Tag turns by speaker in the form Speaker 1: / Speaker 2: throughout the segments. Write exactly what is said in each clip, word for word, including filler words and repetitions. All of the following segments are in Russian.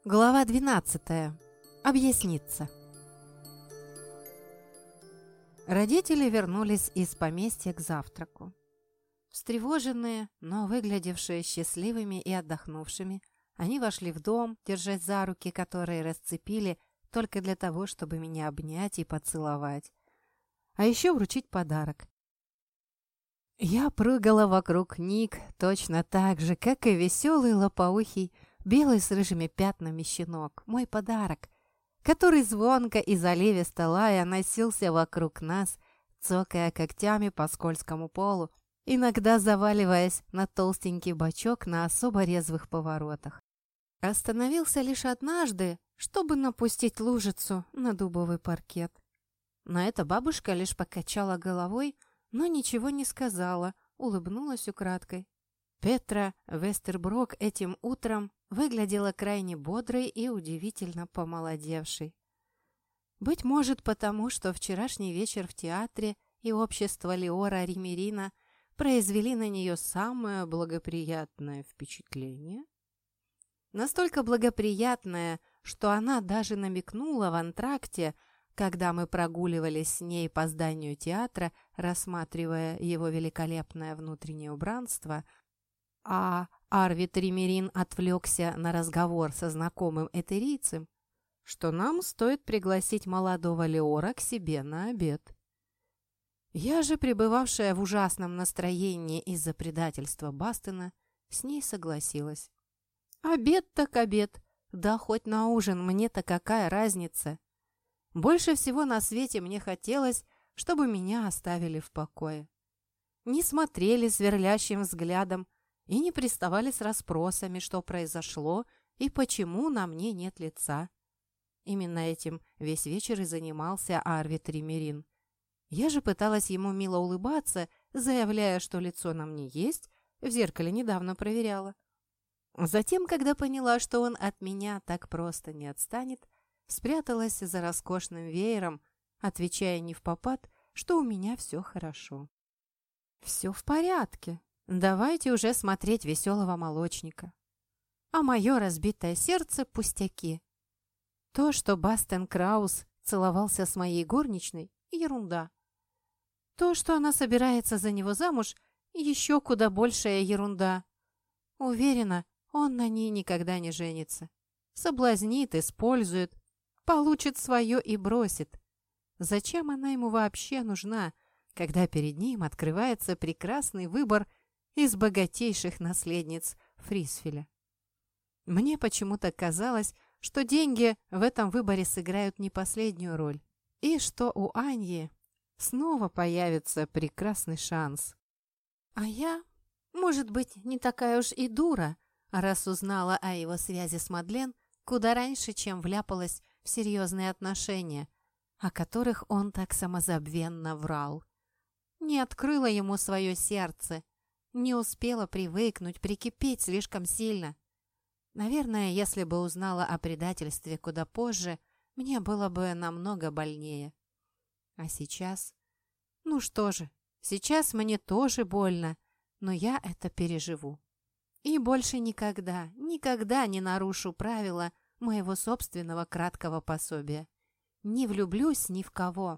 Speaker 1: Глава двенадцатая. Объясниться. Родители вернулись из поместья к завтраку. Встревоженные, но выглядевшие счастливыми и отдохнувшими, они вошли в дом, держась за руки, которые расцепили только для того, чтобы меня обнять и поцеловать. А еще вручить подарок. Я прыгала вокруг Ник точно так же, как и веселый лопоухий, белый с рыжими пятнами щенок, мой подарок, который звонко и заливисто лая носился вокруг нас, цокая когтями по скользкому полу, иногда заваливаясь на толстенький бочок на особо резвых поворотах. Остановился лишь однажды, чтобы напустить лужицу на дубовый паркет. На это бабушка лишь покачала головой, но ничего не сказала, улыбнулась украдкой. Петра Вестерброк этим утром выглядела крайне бодрой и удивительно помолодевшей. Быть может, потому что вчерашний вечер в театре и общество Леора Римерина произвели на нее самое благоприятное впечатление? Настолько благоприятное, что она даже намекнула в антракте, когда мы прогуливались с ней по зданию театра, рассматривая его великолепное внутреннее убранство, а Арвид Римерин отвлекся на разговор со знакомым этерийцем, что нам стоит пригласить молодого Леора к себе на обед. Я же, пребывавшая в ужасном настроении из-за предательства Бастена, с ней согласилась. Обед так обед, да хоть на ужин, мне-то какая разница? Больше всего на свете мне хотелось, чтобы меня оставили в покое. Не смотрели сверлящим взглядом и не приставали с расспросами, что произошло и почему на мне нет лица. Именно этим весь вечер и занимался Арвид Римерин. Я же пыталась ему мило улыбаться, заявляя, что лицо на мне есть, в зеркале недавно проверяла. Затем, когда поняла, что он от меня так просто не отстанет, спряталась за роскошным веером, отвечая невпопад, что у меня все хорошо. «Все в порядке. Давайте уже смотреть веселого молочника. А мое разбитое сердце – пустяки. То, что Бастен Краус целовался с моей горничной – ерунда. То, что она собирается за него замуж – еще куда большая ерунда. Уверена, он на ней никогда не женится. Соблазнит, использует, получит свое и бросит. Зачем она ему вообще нужна, когда перед ним открывается прекрасный выбор из богатейших наследниц Фрисфеля? Мне почему-то казалось, что деньги в этом выборе сыграют не последнюю роль, и что у Аньи снова появится прекрасный шанс. А я, может быть, не такая уж и дура, раз узнала о его связи с Мадлен куда раньше, чем вляпалась в серьезные отношения, о которых он так самозабвенно врал. Не открыла ему свое сердце, не успела привыкнуть, прикипеть слишком сильно. Наверное, если бы узнала о предательстве куда позже, мне было бы намного больнее. А сейчас? Ну что же, сейчас мне тоже больно, но я это переживу. И больше никогда, никогда не нарушу правила моего собственного краткого пособия. Не влюблюсь ни в кого.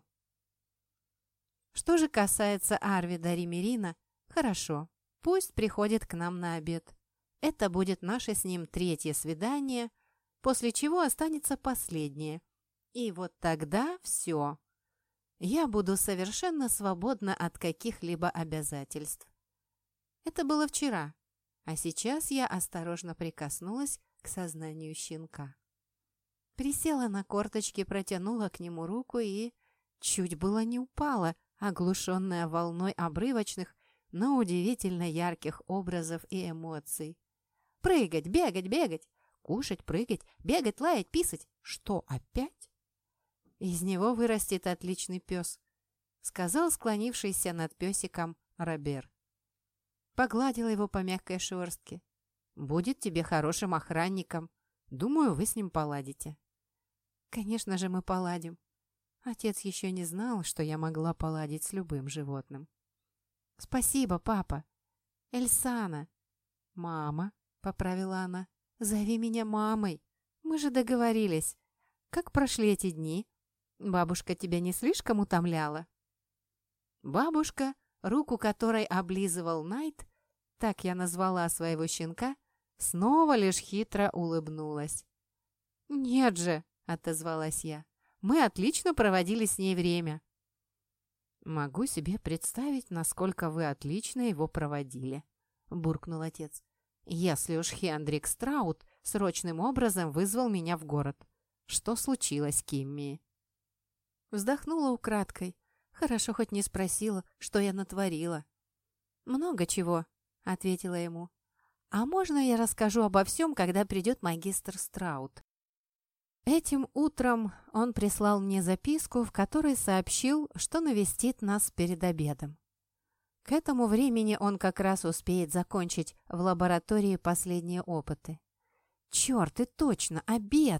Speaker 1: Что же касается Арвида Римерина, хорошо, пусть приходит к нам на обед. Это будет наше с ним третье свидание, после чего останется последнее. И вот тогда все. Я буду совершенно свободна от каких-либо обязательств. Это было вчера, а сейчас я осторожно прикоснулась к сознанию щенка. Присела на корточки, протянула к нему руку и чуть было не упала, оглушенная волной обрывочных, но удивительно ярких образов и эмоций. Прыгать, бегать, бегать, кушать, прыгать, бегать, лаять, писать. Что, опять? Из него вырастет отличный пес, сказал склонившийся над песиком Робер. Погладила его по мягкой шерстке. Будет тебе хорошим охранником. Думаю, вы с ним поладите. Конечно же, мы поладим. Отец еще не знал, что я могла поладить с любым животным. Спасибо, папа. Эльсана. Мама, поправила она. Зови меня мамой. Мы же договорились. Как прошли эти дни? Бабушка тебя не слишком утомляла?» Бабушка, руку которой облизывал Найт, так я назвала своего щенка, снова лишь хитро улыбнулась. «Нет же», — отозвалась я, — «мы отлично проводили с ней время». «Могу себе представить, насколько вы отлично его проводили», — буркнул отец. «Если уж Хендрик Страут срочным образом вызвал меня в город. Что случилось, Кимми?» Вздохнула украдкой. Хорошо хоть не спросила, что я натворила. «Много чего», — ответила ему. «А можно я расскажу обо всем, когда придет магистр Страут?» Этим утром он прислал мне записку, в которой сообщил, что навестит нас перед обедом. К этому времени он как раз успеет закончить в лаборатории последние опыты. Черт, и точно, обед!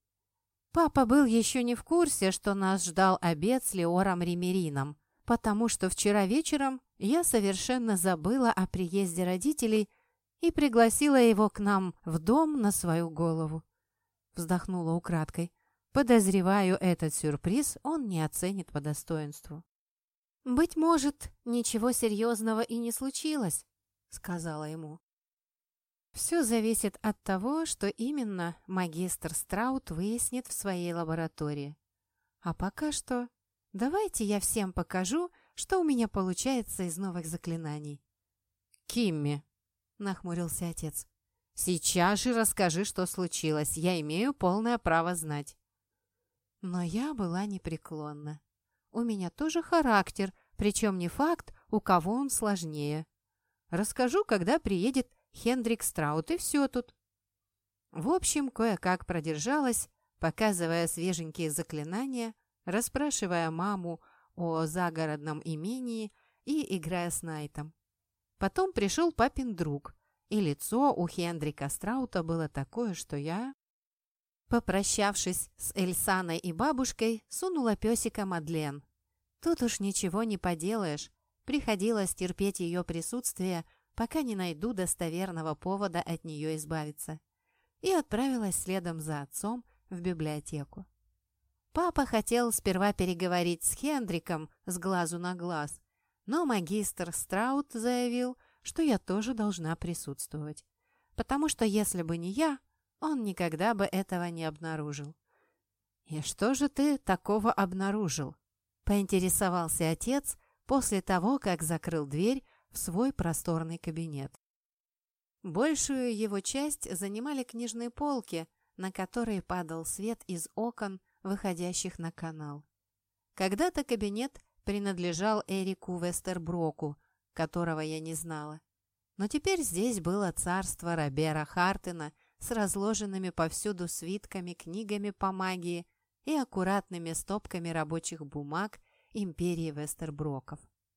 Speaker 1: Папа был еще не в курсе, что нас ждал обед с Леором Ремерином, потому что вчера вечером я совершенно забыла о приезде родителей и пригласила его к нам в дом на свою голову. Вздохнула украдкой. Подозреваю, этот сюрприз он не оценит по достоинству. «Быть может, ничего серьезного и не случилось», — сказала ему. «Все зависит от того, что именно магистр Страут выяснит в своей лаборатории. А пока что давайте я всем покажу, что у меня получается из новых заклинаний». «Кимми», — нахмурился отец, — «сейчас же расскажи, что случилось. Я имею полное право знать». Но я была непреклонна. У меня тоже характер, причем не факт, у кого он сложнее. Расскажу, когда приедет Хендрик Страут, и все тут. В общем, кое-как продержалась, показывая свеженькие заклинания, расспрашивая маму о загородном имении и играя с Найтом. Потом пришел папин друг, и лицо у Хендрика Страута было такое, что я, попрощавшись с Эльсаной и бабушкой, сунула песика Мадлен. Тут уж ничего не поделаешь, приходилось терпеть ее присутствие, пока не найду достоверного повода от нее избавиться, и отправилась следом за отцом в библиотеку. Папа хотел сперва переговорить с Хендриком с глазу на глаз, но магистр Страут заявил, что я тоже должна присутствовать, потому что если бы не я, он никогда бы этого не обнаружил. «И что же ты такого обнаружил?» — поинтересовался отец после того, как закрыл дверь в свой просторный кабинет. Большую его часть занимали книжные полки, на которые падал свет из окон, выходящих на канал. Когда-то кабинет принадлежал Эрику Вестерброку, которого я не знала. Но теперь здесь было царство Робера Хартена с разложенными повсюду свитками, книгами по магии и аккуратными стопками рабочих бумаг империи Вестерброков.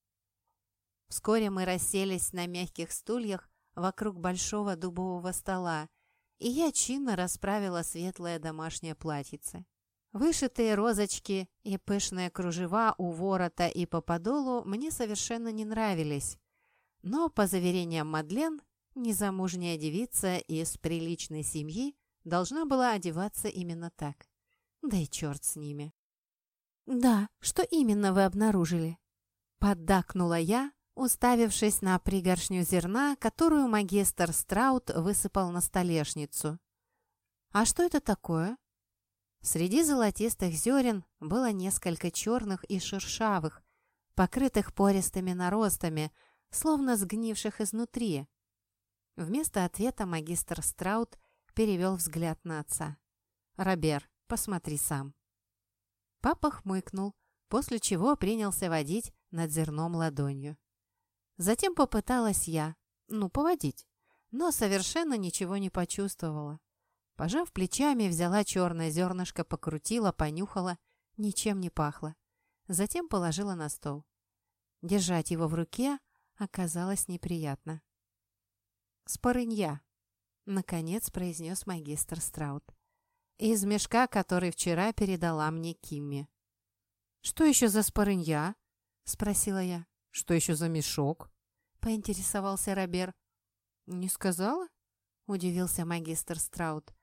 Speaker 1: Вскоре мы расселись на мягких стульях вокруг большого дубового стола, и я чинно расправила светлое домашнее платьице. Вышитые розочки и пышные кружева у ворота и по подолу мне совершенно не нравились, но, по заверениям Мадлен, незамужняя девица из приличной семьи должна была одеваться именно так. Да и черт с ними. «Да, что именно вы обнаружили?» Поддакнула я, уставившись на пригоршню зерна, которую магистр Страут высыпал на столешницу. «А что это такое?» Среди золотистых зерен было несколько черных и шершавых, покрытых пористыми наростами, словно сгнивших изнутри. Вместо ответа магистр Страут перевел взгляд на отца. «Робер, посмотри сам». Папа хмыкнул, после чего принялся водить над зерном ладонью. Затем попыталась я, ну, поводить, но совершенно ничего не почувствовала. Пожав плечами, взяла черное зернышко, покрутила, понюхала, ничем не пахло. Затем положила на стол. Держать его в руке оказалось неприятно. «Спорынья», — наконец произнес магистр Страут. «Из мешка, который вчера передала мне Кимми». «Что еще за спорынья?» — спросила я. «Что еще за мешок?» — поинтересовался Робер. «Не сказала?» — удивился магистр Страут.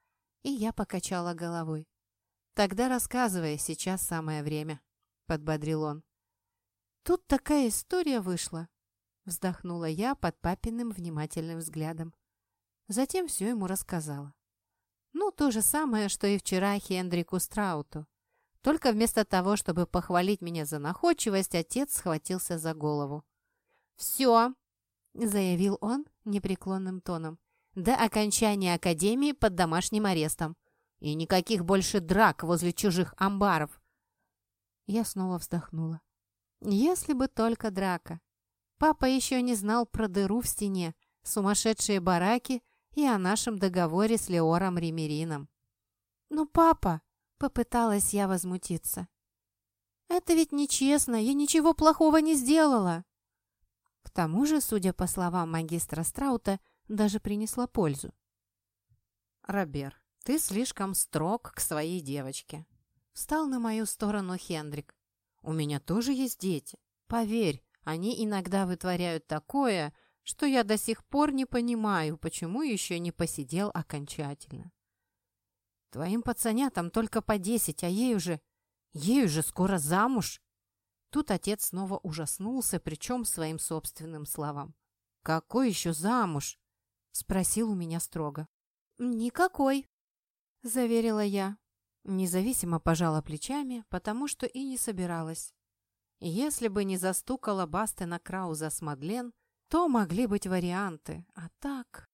Speaker 1: И я покачала головой. «Тогда рассказывай, сейчас самое время», — подбодрил он. «Тут такая история вышла», — вздохнула я под папиным внимательным взглядом. Затем все ему рассказала. Ну, то же самое, что и вчера Хендрику Страуту. Только вместо того, чтобы похвалить меня за находчивость, отец схватился за голову. «Все», — заявил он непреклонным тоном, «до окончания академии под домашним арестом. И никаких больше драк возле чужих амбаров». Я снова вздохнула. Если бы только драка. Папа еще не знал про дыру в стене, сумасшедшие бараки и о нашем договоре с Леором Ремерином. «Ну, папа!» — попыталась я возмутиться. «Это ведь нечестно, я ничего плохого не сделала!» К тому же, судя по словам магистра Страута, даже принесла пользу. «Робер, ты слишком строг к своей девочке», — встал на мою сторону Хендрик. «У меня тоже есть дети. Поверь, они иногда вытворяют такое, что я до сих пор не понимаю, почему еще не посидел окончательно. Твоим пацанятам только по десять, а ей уже... ей уже скоро замуж». Тут отец снова ужаснулся, причем своим собственным словам. «Какой еще замуж?» — спросил у меня строго. «Никакой», — заверила я. Независимо пожала плечами, потому что и не собиралась. Если бы не застукала Бастена Крауза с Мадлен, то могли быть варианты, а так...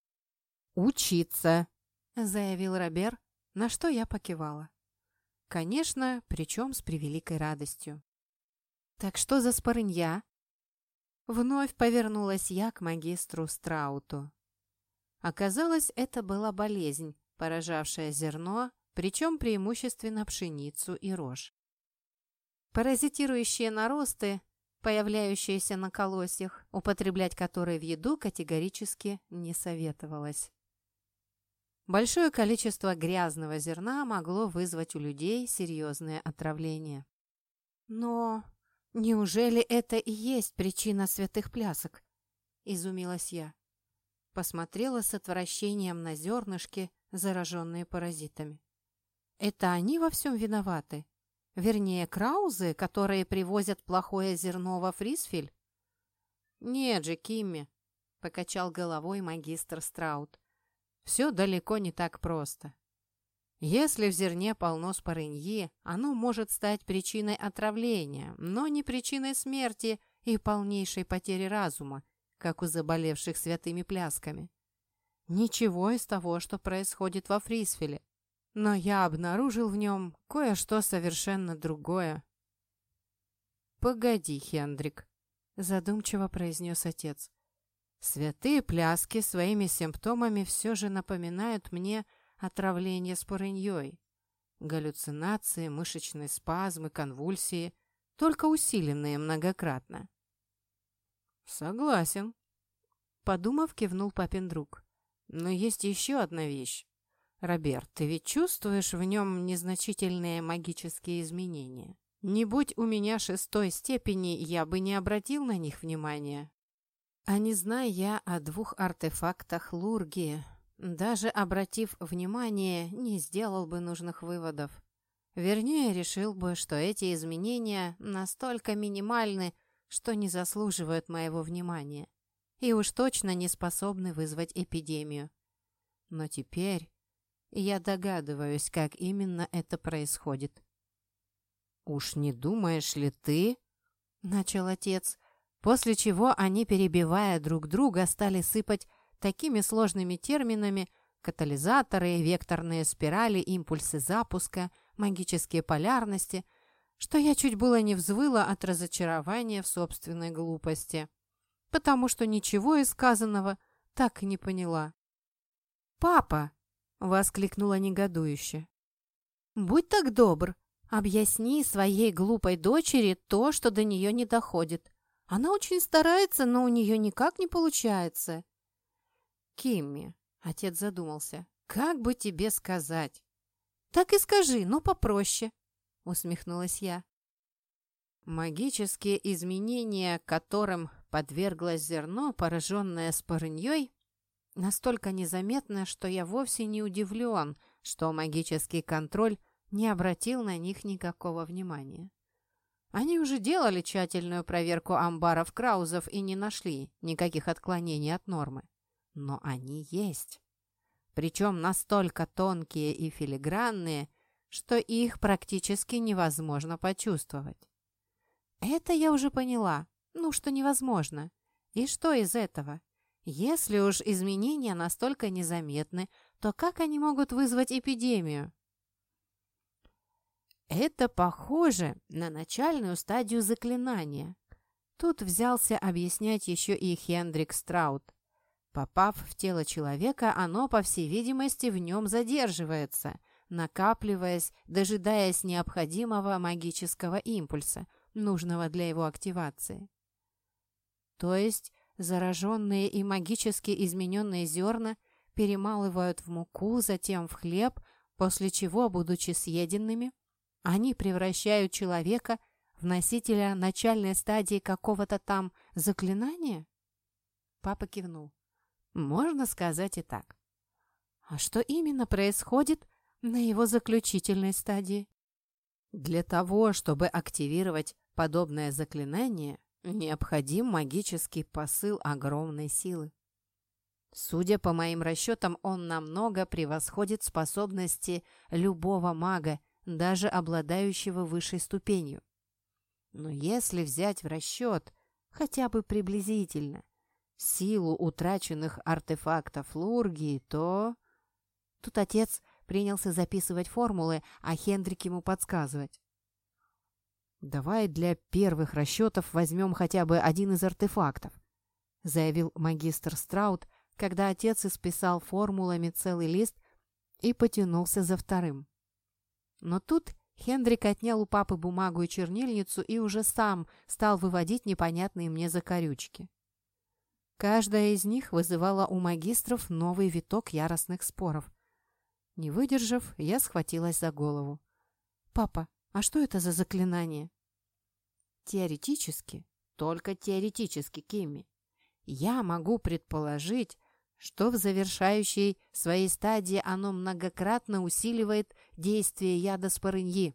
Speaker 1: «Учиться», — заявил Робер, на что я покивала. Конечно, причем с превеликой радостью. «Так что за спорынья?» Вновь повернулась я к магистру Страуту. Оказалось, это была болезнь, поражавшая зерно, причем преимущественно пшеницу и рожь. Паразитирующие наросты, появляющиеся на колосьях, употреблять которые в еду категорически не советовалось. Большое количество грязного зерна могло вызвать у людей серьезное отравление. «Но неужели это и есть причина святых плясок?» – изумилась я. Посмотрела с отвращением на зернышки, зараженные паразитами. Это они во всем виноваты? Вернее, краузы, которые привозят плохое зерно во Фрисфель? «Нет же, Кимми», — покачал головой магистр Страут. «Все далеко не так просто. Если в зерне полно спорыньи, оно может стать причиной отравления, но не причиной смерти и полнейшей потери разума, как у заболевших святыми плясками. Ничего из того, что происходит во Фрисфеле. Но я обнаружил в нем кое-что совершенно другое». «Погоди, Хендрик», — задумчиво произнес отец. «Святые пляски своими симптомами все же напоминают мне отравление спорыньей. Галлюцинации, мышечные спазмы, конвульсии, только усиленные многократно». «Согласен», — подумав, кивнул папин друг. «Но есть еще одна вещь. Роберт, ты ведь чувствуешь в нем незначительные магические изменения? Не будь у меня шестой степени, я бы не обратил на них внимания. А не зная я о двух артефактах Лурги, даже обратив внимание, не сделал бы нужных выводов. Вернее, решил бы, что эти изменения настолько минимальны, что не заслуживают моего внимания, и уж точно не способны вызвать эпидемию. Но теперь я догадываюсь, как именно это происходит». «Уж не думаешь ли ты?» — начал отец, после чего они, перебивая друг друга, стали сыпать такими сложными терминами: катализаторы, векторные спирали, импульсы запуска, магические полярности, что я чуть было не взвыла от разочарования в собственной глупости, потому что ничего из сказанного так и не поняла. «Папа!» — воскликнула негодующе. «Будь так добр, объясни своей глупой дочери то, что до нее не доходит. Она очень старается, но у нее никак не получается». «Кимми», — отец задумался, — «как бы тебе сказать?» «Так и скажи, но попроще», — усмехнулась я. Магические изменения, которым подверглось зерно, пораженное спорыньей, настолько незаметно, что я вовсе не удивлен, что магический контроль не обратил на них никакого внимания. Они уже делали тщательную проверку амбаров Краузов и не нашли никаких отклонений от нормы. Но они есть. Причем настолько тонкие и филигранные, что их практически невозможно почувствовать. Это я уже поняла. Ну, что невозможно. И что из этого? Если уж изменения настолько незаметны, то как они могут вызвать эпидемию? Это похоже на начальную стадию заклинания. Тут взялся объяснять еще и Хендрик Страут. Попав в тело человека, оно, по всей видимости, в нем задерживается, накапливаясь, дожидаясь необходимого магического импульса, нужного для его активации. То есть зараженные и магически измененные зерна перемалывают в муку, затем в хлеб, после чего, будучи съеденными, они превращают человека в носителя начальной стадии какого-то там заклинания? Папа кивнул. Можно сказать и так. А что именно происходит на его заключительной стадии? Для того, чтобы активировать подобное заклинание, необходим магический посыл огромной силы. Судя по моим расчетам, он намного превосходит способности любого мага, даже обладающего высшей ступенью. Но если взять в расчет, хотя бы приблизительно, силу утраченных артефактов Лургии, то... Тут отец принялся записывать формулы, а Хендрик ему подсказывать. «Давай для первых расчетов возьмем хотя бы один из артефактов», заявил магистр Страут, когда отец исписал формулами целый лист и потянулся за вторым. Но тут Хендрик отнял у папы бумагу и чернильницу и уже сам стал выводить непонятные мне закорючки. Каждая из них вызывала у магистров новый виток яростных споров. Не выдержав, я схватилась за голову. «Папа, а что это за заклинание?» «Теоретически, только теоретически, Кимми. Я могу предположить, что в завершающей своей стадии оно многократно усиливает действие яда спорыньи».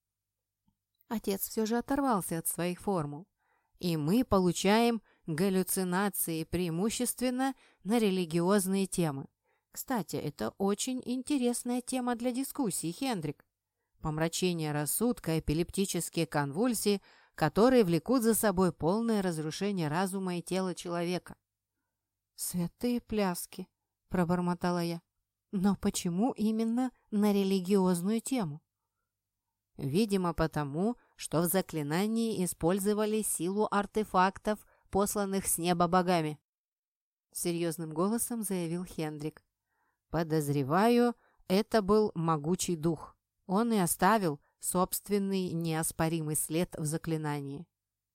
Speaker 1: Отец все же оторвался от своих формул. «И мы получаем галлюцинации преимущественно на религиозные темы. Кстати, это очень интересная тема для дискуссий, Хендрик. Помрачение рассудка, эпилептические конвульсии, которые влекут за собой полное разрушение разума и тела человека». «Святые пляски», — пробормотала я. «Но почему именно на религиозную тему?» «Видимо, потому, что в заклинании использовали силу артефактов, посланных с неба богами», — серьезным голосом заявил Хендрик. «Подозреваю, это был могучий дух. Он и оставил собственный неоспоримый след в заклинании».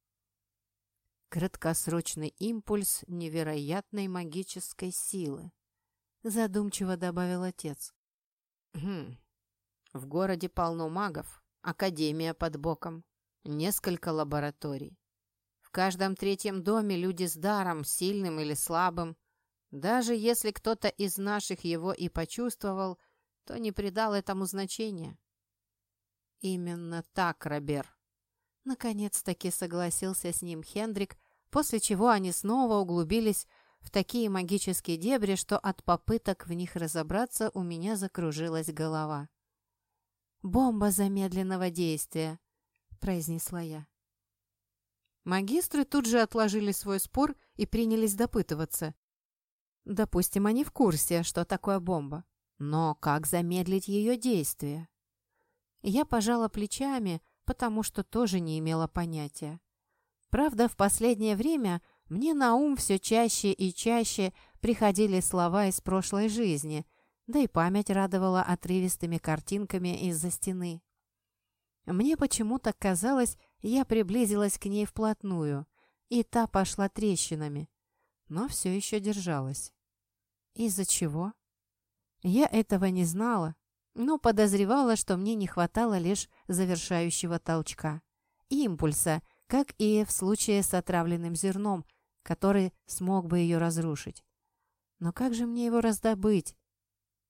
Speaker 1: «Краткосрочный импульс невероятной магической силы», — задумчиво добавил отец. «Хм. В городе полно магов, академия под боком, несколько лабораторий. В каждом третьем доме люди с даром, сильным или слабым. Даже если кто-то из наших его и почувствовал, то не придал этому значения». «Именно так, Робер». Наконец-таки согласился с ним Хендрик, после чего они снова углубились в такие магические дебри, что от попыток в них разобраться у меня закружилась голова. «Бомба замедленного действия», — произнесла я. Магистры тут же отложили свой спор и принялись допытываться. Допустим, они в курсе, что такое бомба. Но как замедлить ее действие? Я пожала плечами, потому что тоже не имела понятия. Правда, в последнее время мне на ум все чаще и чаще приходили слова из прошлой жизни, да и память радовала отрывистыми картинками из-за стены. Мне почему-то казалось, я приблизилась к ней вплотную, и та пошла трещинами, но все еще держалась. Из-за чего? Я этого не знала, но подозревала, что мне не хватало лишь завершающего толчка, импульса, как и в случае с отравленным зерном, который смог бы ее разрушить. Но как же мне его раздобыть?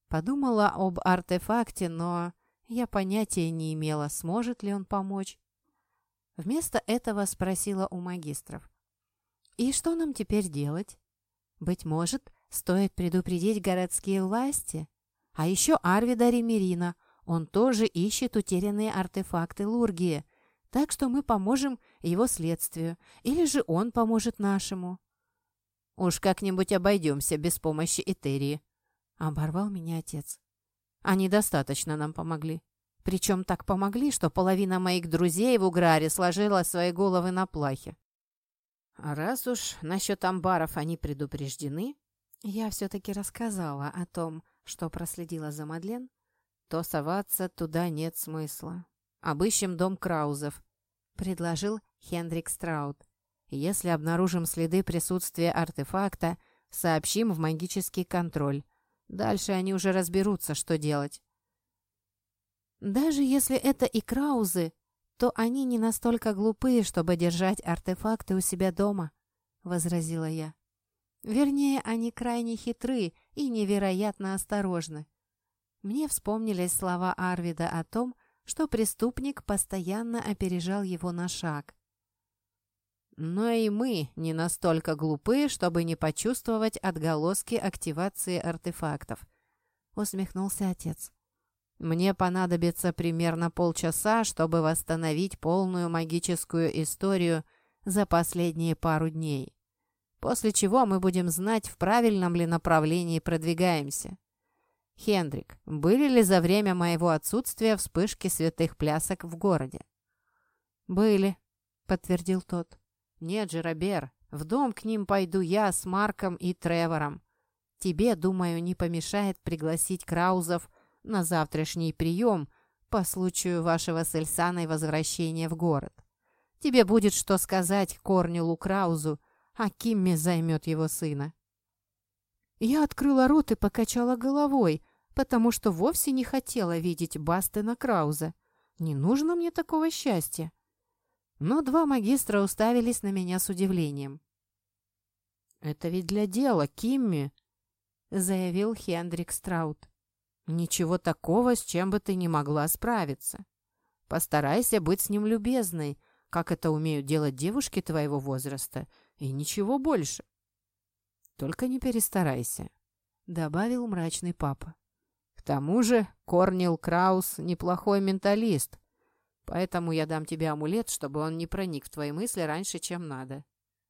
Speaker 1: Подумала об артефакте, но я понятия не имела, сможет ли он помочь. Вместо этого спросила у магистров. «И что нам теперь делать? Быть может, стоит предупредить городские власти? А еще Арвида Ремерина, он тоже ищет утерянные артефакты Лургии, так что мы поможем его следствию, или же он поможет нашему». «Уж как-нибудь обойдемся без помощи Этерии», — оборвал меня отец. «Они достаточно нам помогли. Причем так помогли, что половина моих друзей в Уграре сложила свои головы на плахе. А раз уж насчет амбаров они предупреждены, я все-таки рассказала о том, что проследила за Мадлен, то соваться туда нет смысла. Обыщем дом Краузов», — предложил Хендрик Страут. «Если обнаружим следы присутствия артефакта, сообщим в магический контроль. Дальше они уже разберутся, что делать». «Даже если это и Краузы, то они не настолько глупые, чтобы держать артефакты у себя дома», — возразила я. «Вернее, они крайне хитры и невероятно осторожны». Мне вспомнились слова Арвида о том, что преступник постоянно опережал его на шаг. «Но и мы не настолько глупы, чтобы не почувствовать отголоски активации артефактов», — усмехнулся отец. «Мне понадобится примерно полчаса, чтобы восстановить полную магическую историю за последние пару дней, после чего мы будем знать, в правильном ли направлении продвигаемся. Хендрик, были ли за время моего отсутствия вспышки святых плясок в городе?» «Были», — подтвердил тот. «Нет же, Робер, в дом к ним пойду я с Марком и Тревором. Тебе, думаю, не помешает пригласить Краузов на завтрашний прием по случаю вашего с Эльсаной возвращения в город. Тебе будет что сказать Корнелу Краузу, а Кимми займет его сына». Я открыла рот и покачала головой, потому что вовсе не хотела видеть Бастена Крауза. Не нужно мне такого счастья. Но два магистра уставились на меня с удивлением. «Это ведь для дела, Кимми», — заявил Хендрик Страут. «Ничего такого, с чем бы ты не могла справиться. Постарайся быть с ним любезной, как это умеют делать девушки твоего возраста, и ничего больше». «Только не перестарайся», — добавил мрачный папа. «К тому же Корнел Краус неплохой менталист, поэтому я дам тебе амулет, чтобы он не проник в твои мысли раньше, чем надо».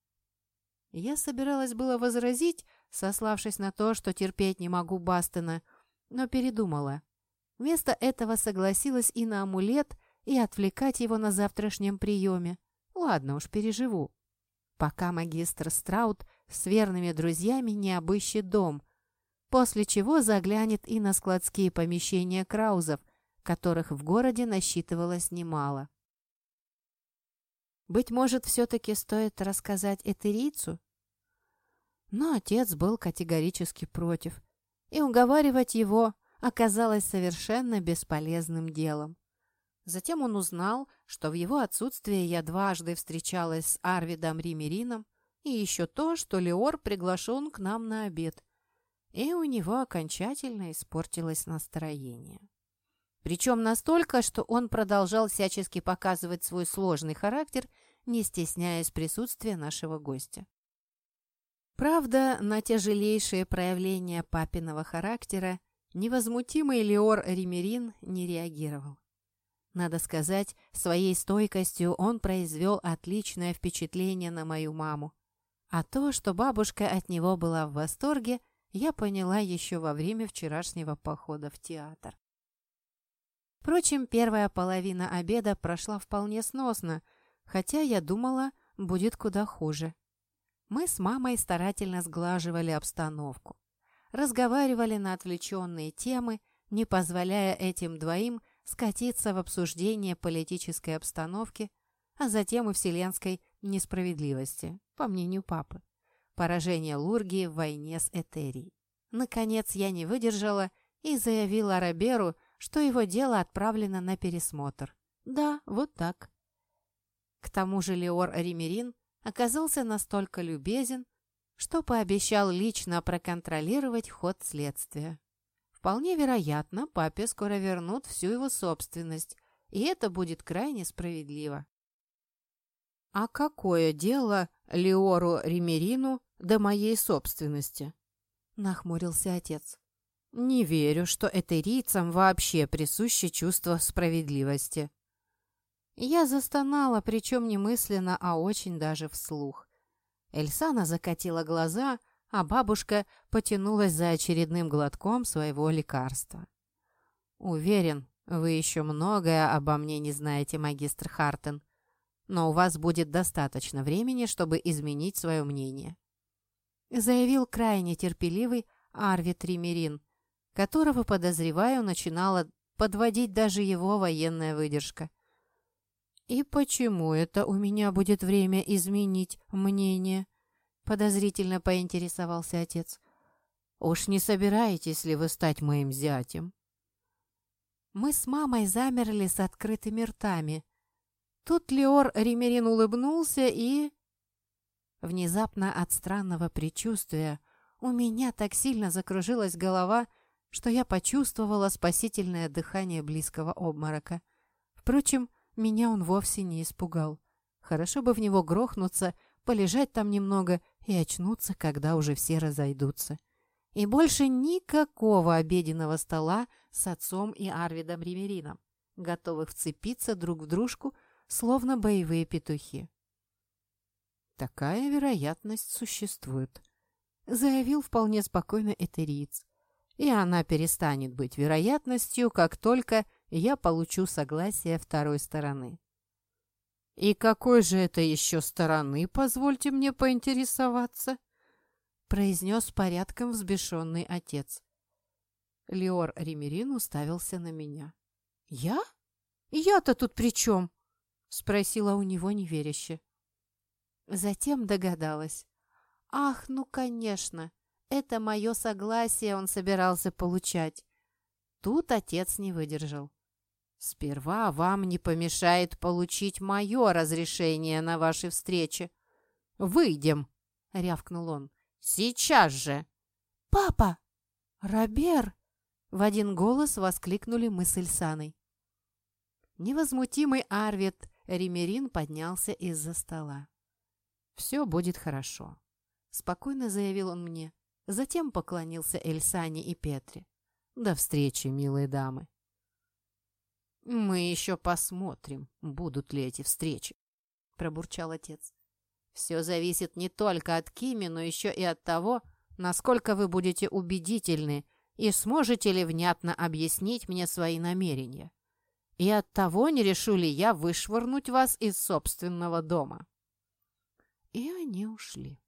Speaker 1: Я собиралась было возразить, сославшись на то, что терпеть не могу Бастена, но передумала. Вместо этого согласилась и на амулет, и отвлекать его на завтрашнем приеме. Ладно уж, переживу. Пока магистр Страут с верными друзьями не обыщет дом, после чего заглянет и на складские помещения Краузов, которых в городе насчитывалось немало. Быть может, все-таки стоит рассказать этерийцу? Но отец был категорически против, и уговаривать его оказалось совершенно бесполезным делом. Затем он узнал, что в его отсутствие я дважды встречалась с Арвидом Ремерином, и еще то, что Леор приглашен к нам на обед, и у него окончательно испортилось настроение. Причем настолько, что он продолжал всячески показывать свой сложный характер, не стесняясь присутствия нашего гостя. Правда, на тяжелейшие проявления папиного характера невозмутимый Леор Ремерин не реагировал. Надо сказать, своей стойкостью он произвел отличное впечатление на мою маму. А то, что бабушка от него была в восторге, я поняла еще во время вчерашнего похода в театр. Впрочем, первая половина обеда прошла вполне сносно, хотя я думала, будет куда хуже. Мы с мамой старательно сглаживали обстановку, разговаривали на отвлеченные темы, не позволяя этим двоим скатиться в обсуждение политической обстановки, а затем и вселенской несправедливости, по мнению папы, поражение Лургии в войне с Этерией. Наконец я не выдержала и заявила Роберу, что его дело отправлено на пересмотр. Да, вот так. К тому же Леор Ремерин оказался настолько любезен, что пообещал лично проконтролировать ход следствия. В Вполне вероятно, папе скоро вернут всю его собственность, и это будет крайне справедливо. «А какое дело Леору Римерину до моей собственности?» – нахмурился отец. «Не верю, что этерийцам вообще присуще чувство справедливости». Я застонала, причем не мысленно, а очень даже вслух. Эльсана закатила глаза, а бабушка потянулась за очередным глотком своего лекарства. «Уверен, вы еще многое обо мне не знаете, магистр Хартен, но у вас будет достаточно времени, чтобы изменить свое мнение», заявил крайне терпеливый Арвид Римерин, которого, подозреваю, начинала подводить даже его военная выдержка. «И почему это у меня будет время изменить мнение?» подозрительно поинтересовался отец. «Уж не собираетесь ли вы стать моим зятем?» Мы с мамой замерли с открытыми ртами. Тут Леор Римерин улыбнулся и... Внезапно от странного предчувствия у меня так сильно закружилась голова, что я почувствовала спасительное дыхание близкого обморока. Впрочем, меня он вовсе не испугал. Хорошо бы в него грохнуться, полежать там немного и очнуться, когда уже все разойдутся. И больше никакого обеденного стола с отцом и Арвидом Римерином, готовых вцепиться друг в дружку, словно боевые петухи. «Такая вероятность существует», — заявил вполне спокойно этериец. «И она перестанет быть вероятностью, как только я получу согласие второй стороны». «И какой же это еще стороны, позвольте мне поинтересоваться?» произнес порядком взбешенный отец. Леор Римерин уставился на меня. «Я? Я-то тут при чем?» спросила у него неверяще. Затем догадалась. «Ах, ну, конечно, это мое согласие он собирался получать». Тут отец не выдержал. «Сперва вам не помешает получить мое разрешение на ваши встречи. Выйдем!» — рявкнул он. «Сейчас же!» «Папа! Робер!» — в один голос воскликнули мы с Эльсаной. Невозмутимый Арвид Римерин поднялся из-за стола. «Все будет хорошо», — спокойно заявил он мне. Затем поклонился Эльсане и Петре. «До встречи, милые дамы». «Мы еще посмотрим, будут ли эти встречи», — пробурчал отец. «Все зависит не только от Кими, но еще и от того, насколько вы будете убедительны и сможете ли внятно объяснить мне свои намерения. И от того, не решу ли я вышвырнуть вас из собственного дома». И они ушли.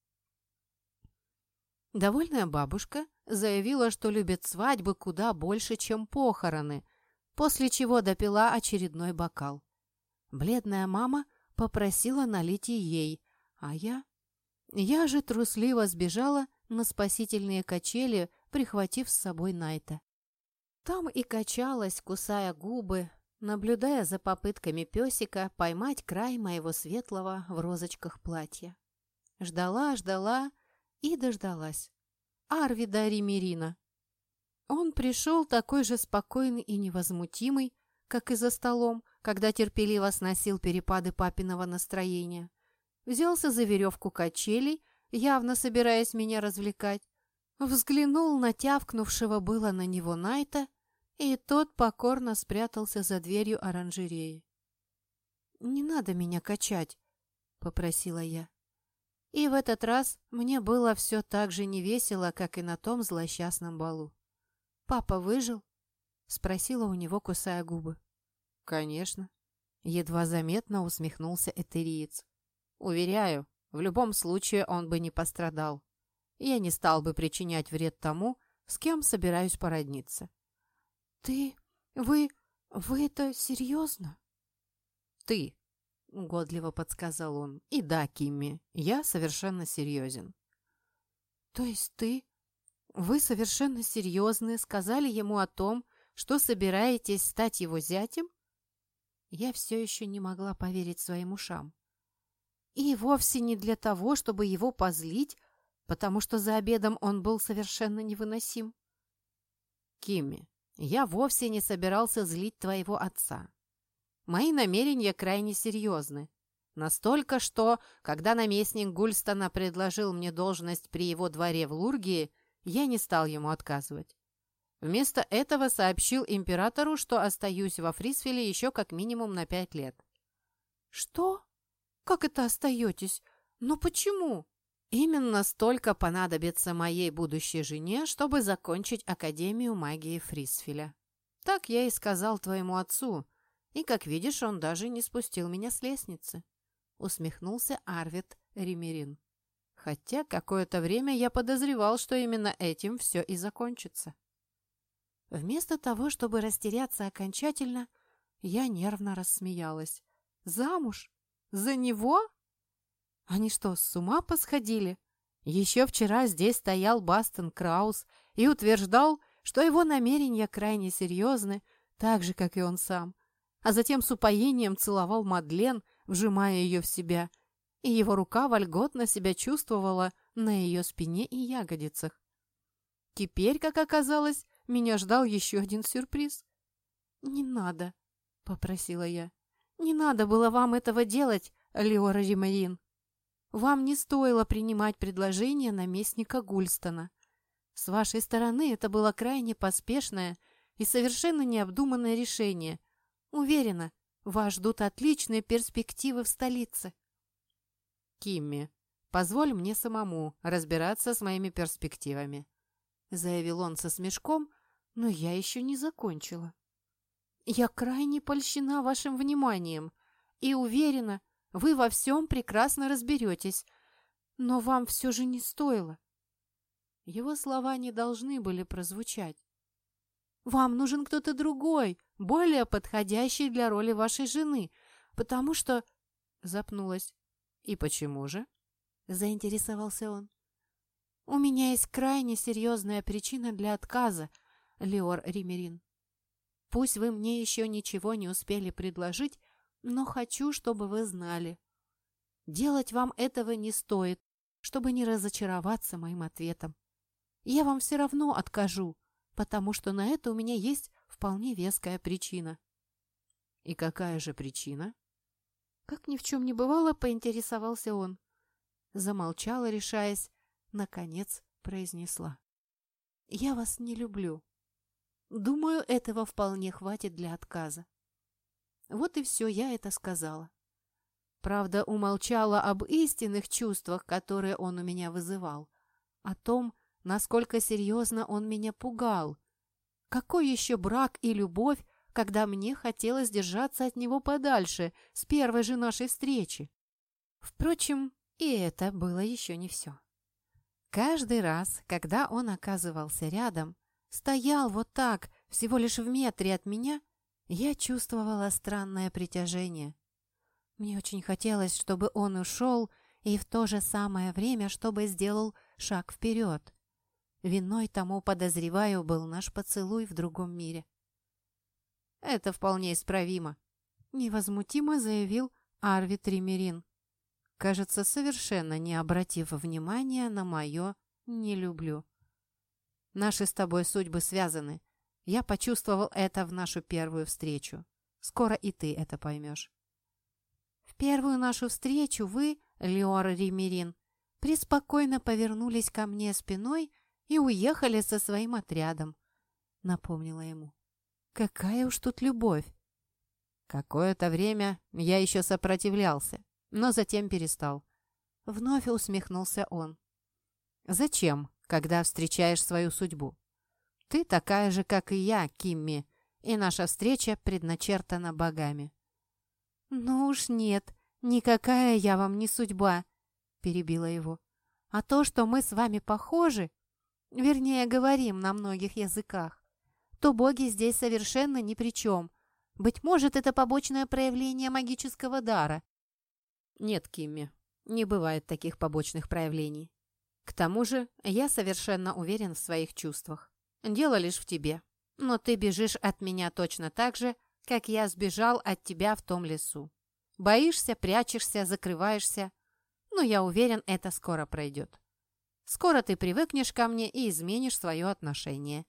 Speaker 1: Довольная бабушка заявила, что любит свадьбы куда больше, чем похороны, после чего допила очередной бокал. Бледная мама попросила налить и ей, а я... Я же трусливо сбежала на спасительные качели, прихватив с собой Найта. Там и качалась, кусая губы, наблюдая за попытками песика поймать край моего светлого в розочках платья. Ждала, ждала и дождалась. Арвида Римерина. Он пришел такой же спокойный и невозмутимый, как и за столом, когда терпеливо сносил перепады папиного настроения. Взялся за веревку качелей, явно собираясь меня развлекать, взглянул на тявкнувшего было на него Найта, и тот покорно спрятался за дверью оранжереи. «Не надо меня качать», — попросила я. И в этот раз мне было все так же невесело, как и на том злосчастном балу. «Папа выжил?» — спросила у него, кусая губы. «Конечно», — едва заметно усмехнулся этериец. «Уверяю, в любом случае он бы не пострадал. Я не стал бы причинять вред тому, с кем собираюсь породниться». «Ты... вы... вы это серьезно?» «Ты», — угодливо подсказал он. «И да, Кимми, я совершенно серьезен». «То есть ты... вы совершенно серьезны сказали ему о том, что собираетесь стать его зятем?» Я все еще не могла поверить своим ушам. И вовсе не для того, чтобы его позлить, потому что за обедом он был совершенно невыносим. Кимми, я вовсе не собирался злить твоего отца. Мои намерения крайне серьезны. Настолько, что, когда наместник Гульстона предложил мне должность при его дворе в Лургии, я не стал ему отказывать. Вместо этого сообщил императору, что остаюсь во Фрисфиле еще как минимум на пять лет. «Что? Как это остаетесь? Но почему?» «Именно столько понадобится моей будущей жене, чтобы закончить Академию магии Фрисфиля. Так я и сказал твоему отцу, и, как видишь, он даже не спустил меня с лестницы», — усмехнулся Арвид Римерин. «Хотя какое-то время я подозревал, что именно этим все и закончится». Вместо того, чтобы растеряться окончательно, я нервно рассмеялась. «Замуж? За него? Они что, с ума посходили? Еще вчера здесь стоял Бастон Краус и утверждал, что его намерения крайне серьезны, так же, как и он сам, а затем с упоением целовал Мадлен, вжимая ее в себя, и его рука вольготно себя чувствовала на ее спине и ягодицах. Теперь, как оказалось, меня ждал еще один сюрприз. «Не надо», — попросила я. «Не надо было вам этого делать, Леора Римерин. Вам не стоило принимать предложение наместника Гульстона. С вашей стороны это было крайне поспешное и совершенно необдуманное решение. Уверена, вас ждут отличные перспективы в столице». «Кимми, позволь мне самому разбираться с моими перспективами», — заявил он со смешком, но я еще не закончила. «Я крайне польщена вашим вниманием и уверена, вы во всем прекрасно разберетесь, но вам все же не стоило». Его слова не должны были прозвучать. «Вам нужен кто-то другой, более подходящий для роли вашей жены, потому что...» Запнулась. «И почему же?» — заинтересовался он. «У меня есть крайне серьезная причина для отказа, Леор Римерин. Пусть вы мне еще ничего не успели предложить, но хочу, чтобы вы знали. Делать вам этого не стоит, чтобы не разочароваться моим ответом. Я вам все равно откажу, потому что на это у меня есть вполне веская причина». «И какая же причина?» Как ни в чем не бывало, поинтересовался он. Замолчала, решаясь, наконец произнесла. «Я вас не люблю. Думаю, этого вполне хватит для отказа». Вот и все, я это сказала. Правда, умолчала об истинных чувствах, которые он у меня вызывал, о том, насколько серьезно он меня пугал. Какой еще брак и любовь, когда мне хотелось держаться от него подальше с первой же нашей встречи? Впрочем, и это было еще не все. Каждый раз, когда он оказывался рядом, стоял вот так, всего лишь в метре от меня, я чувствовала странное притяжение. Мне очень хотелось, чтобы он ушел, и в то же самое время, чтобы сделал шаг вперед. Виной тому, подозреваю, был наш поцелуй в другом мире. «Это вполне исправимо», — невозмутимо заявил Арвид Римерин, кажется, совершенно не обратив внимания на мое «не люблю». «Наши с тобой судьбы связаны. Я почувствовал это в нашу первую встречу. Скоро и ты это поймешь». В первую нашу встречу вы, Леор Римерин, преспокойно повернулись ко мне спиной и уехали со своим отрядом, — напомнила ему. Какая уж тут любовь! Какое-то время я еще сопротивлялся, но затем перестал. Вновь усмехнулся он. Зачем, когда встречаешь свою судьбу? Ты такая же, как и я, Кимми, и наша встреча предначертана богами. «Ну уж нет, никакая я вам не судьба», — перебила его. «А то, что мы с вами похожи, вернее, говорим на многих языках, то боги здесь совершенно ни при чем. Быть может, это побочное проявление магического дара». «Нет, Кимми, не бывает таких побочных проявлений. К тому же я совершенно уверен в своих чувствах. Дело лишь в тебе. Но ты бежишь от меня точно так же, как я сбежал от тебя в том лесу. Боишься, прячешься, закрываешься. Но я уверен, это скоро пройдет. Скоро ты привыкнешь ко мне и изменишь свое отношение.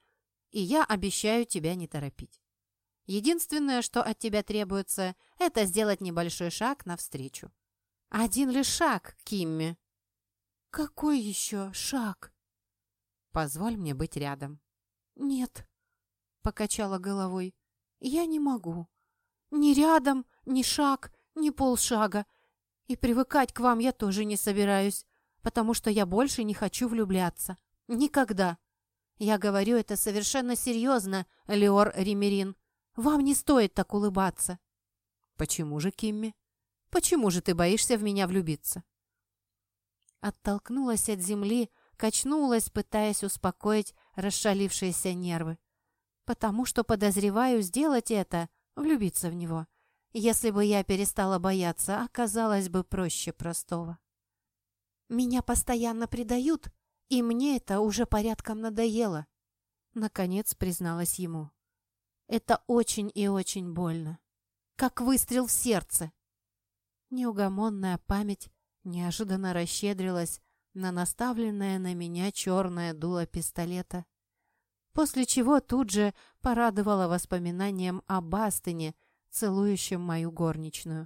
Speaker 1: и я обещаю тебя не торопить. Единственное, что от тебя требуется, это сделать небольшой шаг навстречу. Один лишь шаг, Кимми». «Какой еще шаг?» «Позволь мне быть рядом». «Нет», — покачала головой, — «я не могу. Ни рядом, ни шаг, ни полшага. И привыкать к вам я тоже не собираюсь, потому что я больше не хочу влюбляться. Никогда. Я говорю это совершенно серьезно, Леор Ремерин. Вам не стоит так улыбаться». «Почему же, Кимми? Почему же ты боишься в меня влюбиться?» Оттолкнулась от земли, качнулась, пытаясь успокоить расшалившиеся нервы. «Потому что подозреваю сделать это, влюбиться в него. Если бы я перестала бояться, оказалось бы проще простого. Меня постоянно предают, и мне это уже порядком надоело», — наконец призналась ему. «Это очень и очень больно. Как выстрел в сердце». Неугомонная память неожиданно расщедрилась на наставленное на меня черное дуло пистолета, после чего тут же порадовала воспоминанием об Астоне, целующем мою горничную.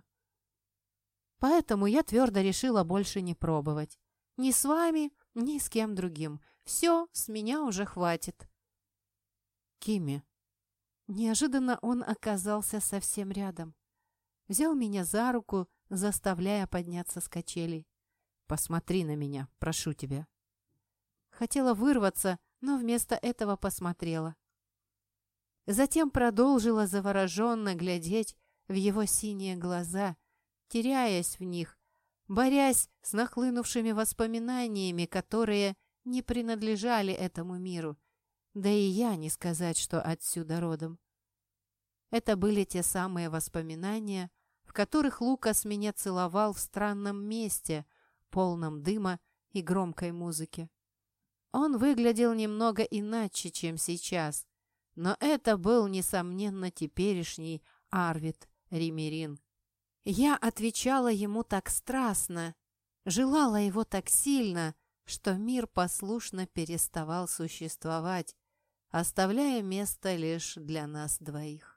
Speaker 1: Поэтому я твердо решила больше не пробовать. Ни с вами, ни с кем другим. Все, с меня уже хватит. «Кимми». Неожиданно он оказался совсем рядом. Взял меня за руку, заставляя подняться с качелей. «Посмотри на меня, прошу тебя». Хотела вырваться, но вместо этого посмотрела. Затем продолжила завороженно глядеть в его синие глаза, теряясь в них, борясь с нахлынувшими воспоминаниями, которые не принадлежали этому миру, да и я не сказать, что отсюда родом. Это были те самые воспоминания, в которых Лукас меня целовал в странном месте, полном дыма и громкой музыки. Он выглядел немного иначе, чем сейчас, но это был, несомненно, теперешний Арвид Ремерин. Я отвечала ему так страстно, желала его так сильно, что мир послушно переставал существовать, оставляя место лишь для нас двоих.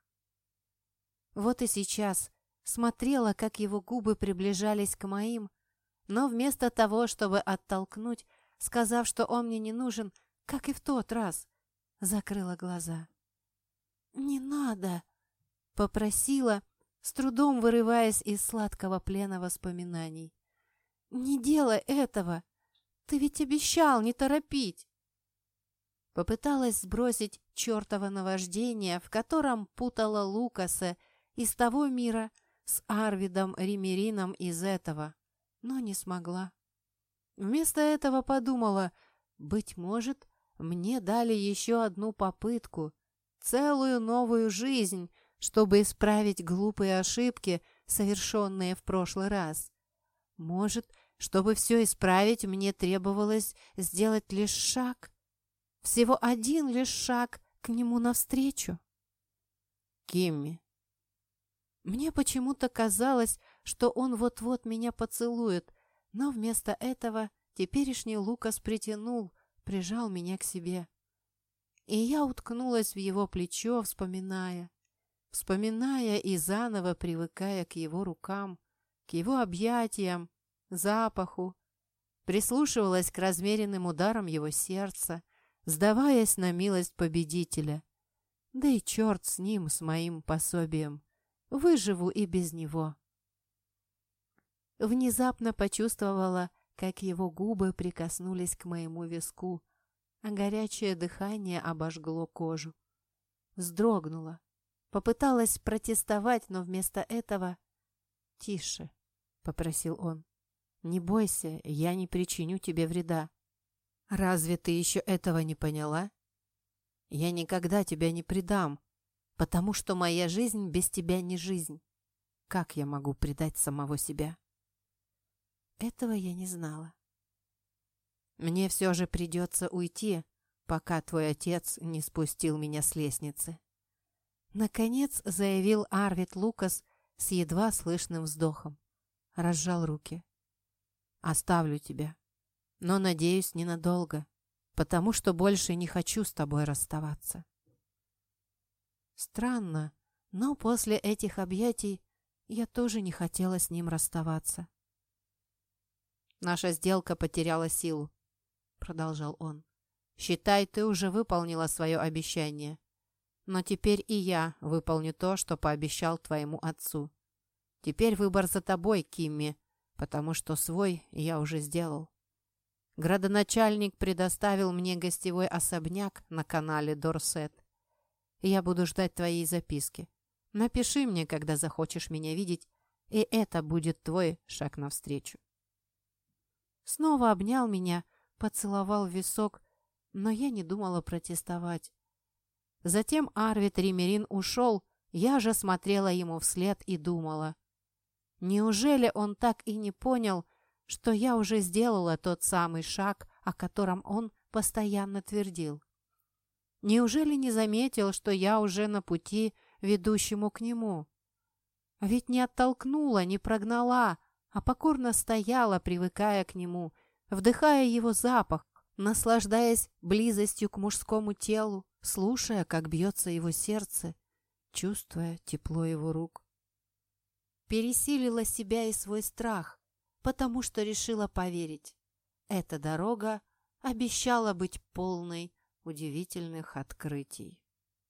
Speaker 1: Вот и сейчас смотрела, как его губы приближались к моим, но вместо того, чтобы оттолкнуть, сказав, что он мне не нужен, как и в тот раз, закрыла глаза. «Не надо!» — попросила, с трудом вырываясь из сладкого плена воспоминаний. «Не делай этого! Ты ведь обещал не торопить!» Попыталась сбросить чертово наваждение, в котором путала Лукаса из того мира с Арвидом Ремерином из этого, но не смогла. Вместо этого подумала, быть может, мне дали еще одну попытку, целую новую жизнь, чтобы исправить глупые ошибки, совершенные в прошлый раз. Может, чтобы все исправить, мне требовалось сделать лишь шаг, всего один лишь шаг к нему навстречу. Кимми. Мне почему-то казалось, что он вот-вот меня поцелует, но вместо этого теперешний Лукас притянул, прижал меня к себе. И я уткнулась в его плечо, вспоминая, вспоминая и заново привыкая к его рукам, к его объятиям, запаху, прислушивалась к размеренным ударам его сердца, сдаваясь на милость победителя. Да и черт с ним, с моим пособием. Выживу и без него. Внезапно почувствовала, как его губы прикоснулись к моему виску, а горячее дыхание обожгло кожу. Вздрогнула. Попыталась протестовать, но вместо этого... «Тише», — попросил он. «Не бойся, я не причиню тебе вреда. Разве ты еще этого не поняла? Я никогда тебя не предам, потому что моя жизнь без тебя не жизнь. Как я могу предать самого себя?» Этого я не знала. «Мне все же придется уйти, пока твой отец не спустил меня с лестницы», — наконец заявил Арвид Лукас с едва слышным вздохом. Разжал руки. «Оставлю тебя, но, надеюсь, ненадолго, потому что больше не хочу с тобой расставаться». Странно, но после этих объятий я тоже не хотела с ним расставаться. «Наша сделка потеряла силу», — продолжал он. «Считай, ты уже выполнила свое обещание. Но теперь и я выполню то, что пообещал твоему отцу. Теперь выбор за тобой, Кимми, потому что свой я уже сделал. Градоначальник предоставил мне гостевой особняк на канале Дорсет. Я буду ждать твоей записки. Напиши мне, когда захочешь меня видеть, и это будет твой шаг навстречу». Снова обнял меня, поцеловал в висок, но я не думала протестовать. Затем Арвид Римерин ушел, я же смотрела ему вслед и думала. Неужели он так и не понял, что я уже сделала тот самый шаг, о котором он постоянно твердил? Неужели не заметил, что я уже на пути, ведущему к нему? Ведь не оттолкнула, не прогнала, а покорно стояла, привыкая к нему, вдыхая его запах, наслаждаясь близостью к мужскому телу, слушая, как бьется его сердце, чувствуя тепло его рук. Пересилила себя и свой страх, потому что решила поверить. Эта дорога обещала быть полной удивительных открытий.